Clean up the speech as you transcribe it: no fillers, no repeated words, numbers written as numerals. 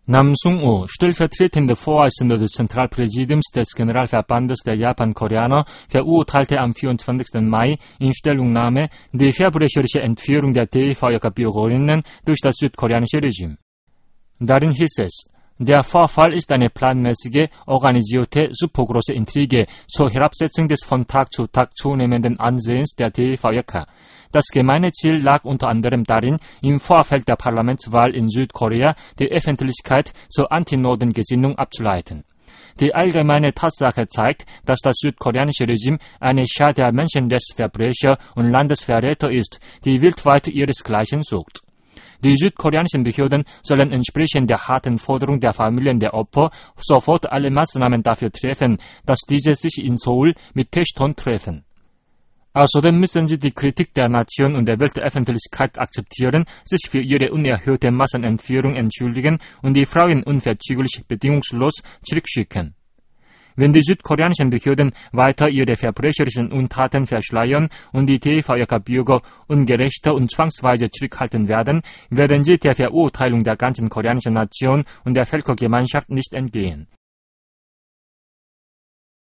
Nam Sung-woo, stellvertretender Vorsitzender des Zentralpräsidiums des Generalverbandes der Japan-Koreaner, verurteilte am 24. Mai in Stellungnahme die verbrecherische Entführung der TV-Bürgerinnen durch das südkoreanische Regime. Darin hieß es: Der Vorfall ist eine planmäßige, organisierte, supergroße Intrige zur Herabsetzung des von Tag zu Tag zunehmenden Ansehens der TV. Das gemeine Ziel lag unter anderem darin, im Vorfeld der Parlamentswahl in Südkorea die Öffentlichkeit zur Anti-Norden-Gesinnung abzuleiten. Die allgemeine Tatsache zeigt, dass das südkoreanische Regime eine Schar der Menschenrechtsverbrecher und Landesverräter ist, die weltweit ihresgleichen sucht. Die südkoreanischen Behörden sollen entsprechend der harten Forderung der Familien der Opfer sofort alle Maßnahmen dafür treffen, dass diese sich in Seoul mit Töchtern treffen. Außerdem müssen sie die Kritik der Nation und der Weltöffentlichkeit akzeptieren, sich für ihre unerhörte Massenentführung entschuldigen und die Frauen unverzüglich bedingungslos zurückschicken. Wenn die südkoreanischen Behörden weiter ihre verbrecherischen Untaten verschleiern und die TV-Bürger ungerechter und zwangsweise zurückhalten werden, werden sie der Verurteilung der ganzen koreanischen Nation und der Völkergemeinschaft nicht entgehen.